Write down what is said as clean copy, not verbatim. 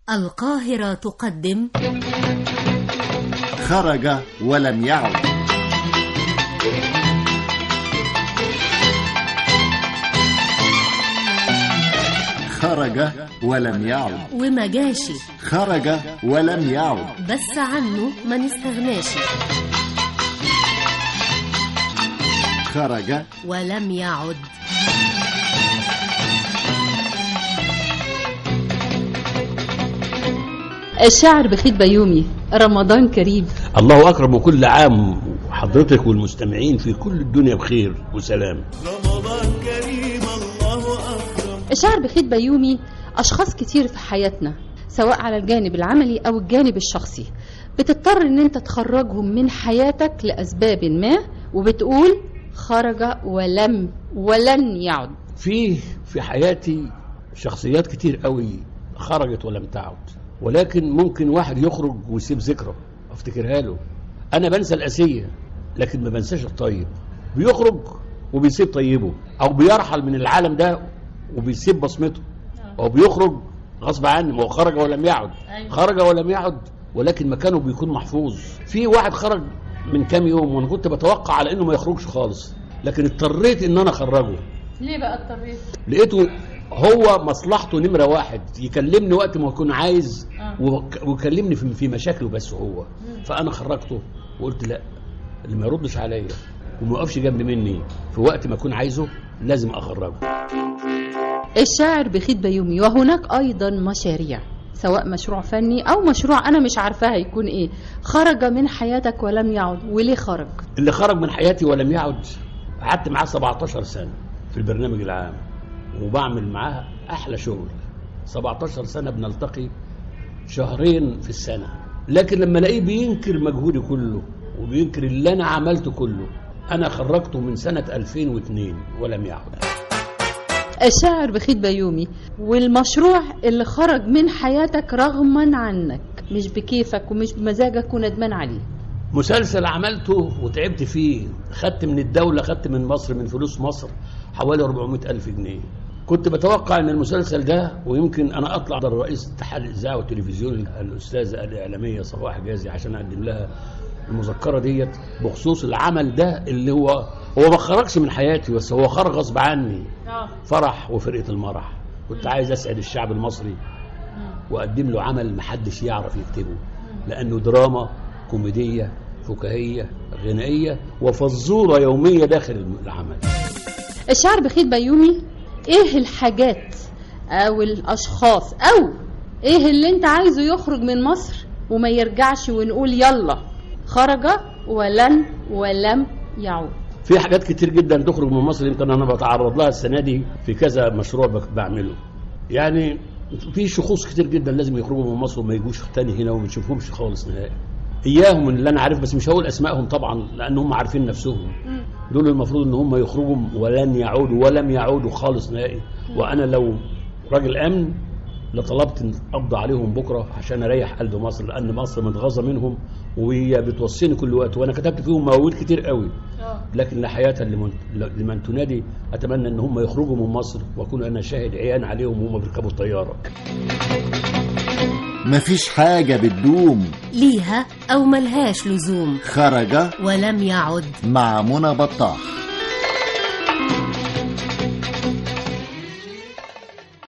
القاهرة تقدم خرج ولم يعد. خرج ولم يعد وما جاشي، خرج ولم يعد بس عنه ما نستغناش. خرج ولم يعد. الشاعر بخيت بيومي، رمضان كريم. الله أكرم وكل عام حضرتك والمستمعين في كل الدنيا بخير وسلام. رمضان كريم الله أكرم. الشاعر بخيت بيومي أشخاص كتير في حياتنا، سواء على الجانب العملي أو الجانب الشخصي، بتضطر إن أنت تخرجهم من حياتك لأسباب ما، وبتقول خرج ولن يعد. في حياتي شخصيات كتير قوي خرجت ولم تعد، ولكن ممكن واحد يخرج ويسيب ذكرى افتكرها له. انا بنسى الاسيه لكن ما بنساش الطيب. بيخرج وبيسيب طيبه، او بيرحل من العالم ده وبيسيب بصمته، او بيخرج غصب عنه. ما هو خرج ولم يعد، خرج ولم يعد، ولكن مكانه بيكون محفوظ. في واحد خرج من كام يوم وانا كنت بتوقع على انه ما يخرجش خالص، لكن اضطريت ان انا اخرجه. ليه بقى اضطريت؟ لقيته هو مصلحته نمرة واحد، يكلمني وقت ما يكون عايز ويكلمني في مشاكله بس هو. فأنا خرجته وقلت لا، اللي ما يردش عليا وما يقفش جنب مني في وقت ما أكون عايزه لازم أخرجه. الشاعر بخيت بيومي. وهناك أيضا مشاريع، سواء مشروع فني أو مشروع أنا مش عارفاه هيكون إيه، خرج من حياتك ولم يعد. وليه خرج؟ اللي خرج من حياتي ولم يعد قعدت معاه 17 سنة في البرنامج العام وبعمل معاها أحلى شغل. 17 سنة بنلتقي شهرين في السنة، لكن لما الاقيه بينكر مجهودي كله وبينكر اللي أنا عملته كله. أنا خرجته من سنة 2002 ولم يعد. الشاعر بخيت بيومي. والمشروع اللي خرج من حياتك رغما عنك، مش بكيفك ومش بمزاجك وندمان عليه. مسلسل عملته وتعبت فيه، خدت من الدولة، خدت من مصر، من فلوس مصر حوالي 400,000 جنيه. كنت بتوقع ان المسلسل ده، ويمكن انا اطلع ده رئيس اتحاد الاذاعه والتلفزيون الاستاذه الاعلاميه صباح حجازي عشان اقدم لها المذكره ديت بخصوص العمل ده اللي هو ما خرجش من حياتي، بس هو خرج غصب عني. فرح وفرقه المرح. كنت عايز اسعد الشعب المصري واقدم له عمل محدش يعرف يكتبه، لانه دراما كوميديه فكاهيه غنائيه وفزوره يوميه داخل العمل. الشاعر بخيت بيومي، ايه الحاجات او الاشخاص او ايه اللي انت عايزه يخرج من مصر وما يرجعش ونقول يلا خرج ولم يعود؟ في حاجات كتير جدا تخرج من مصر، يمكن انا بتعرض لها السنه دي في كذا مشروع بعمله. يعني في شخوص كتير جدا لازم يخرجوا من مصر وما يجوش تاني هنا وما نشوفهمش خالص نهائي. اياهم اللي انا عارف، بس مش هقول اسمائهم طبعا لان هم عارفين نفسهم. دول المفروض ان هم يخرجوا ولن يعودوا ولم يعودوا خالص نهائي. وانا لو راجل امن لطلبت ان اقضي عليهم بكره عشان اريح قلب مصر، لان مصر متغاظه منهم وهي بتوصيني كل وقت، وانا كتبت فيهم مواويل كتير قوي. لكن لا حياه لمن تنادي. اتمنى ان هم يخرجوا من مصر واكون انا شاهد عيان عليهم وهم بيركبوا الطياره. مفيش حاجة بتدوم، ليها أو ملهاش لزوم. خرج ولم يعد مع منى بطاح.